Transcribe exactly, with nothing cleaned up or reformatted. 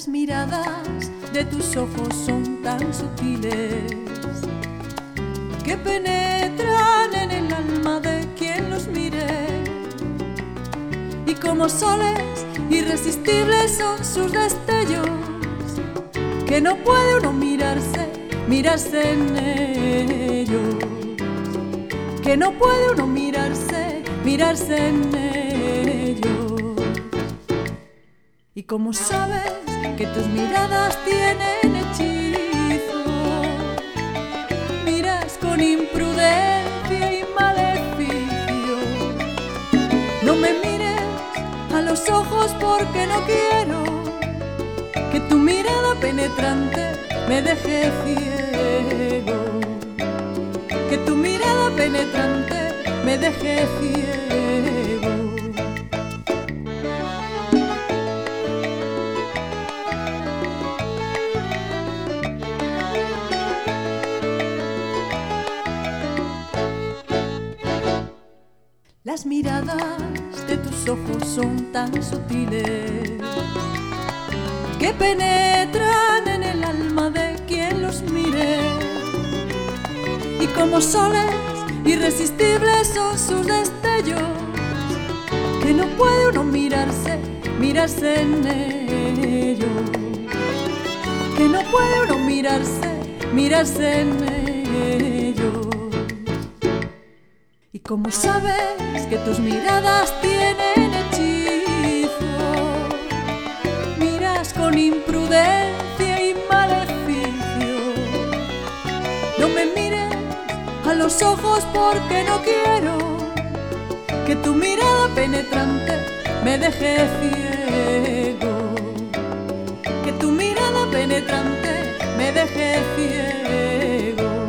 Las miradas de tus ojos son tan sutiles que penetran en el alma de quien los mire, y como soles irresistibles son sus destellos, que no puede uno mirarse, mirarse en ellos, que no puede uno mirarse, mirarse en ellos. Y como sabes que tus miradas tienen hechizo, miras con imprudencia y maleficio. No me mires a los ojos porque no quiero que tu mirada penetrante me deje ciego, que tu mirada penetrante me deje ciego. Las miradas de tus ojos son tan sutiles que penetran en el alma de quien los mire, y como soles irresistibles son sus destellos, que no puede uno mirarse, mirarse en ellos, que no puede uno mirarse, mirarse en ellos. Y como sabes que tus miradas tienen hechizo, miras con imprudencia y maleficio. No me mires a los ojos porque no quiero que tu mirada penetrante me deje ciego, que tu mirada penetrante me deje ciego.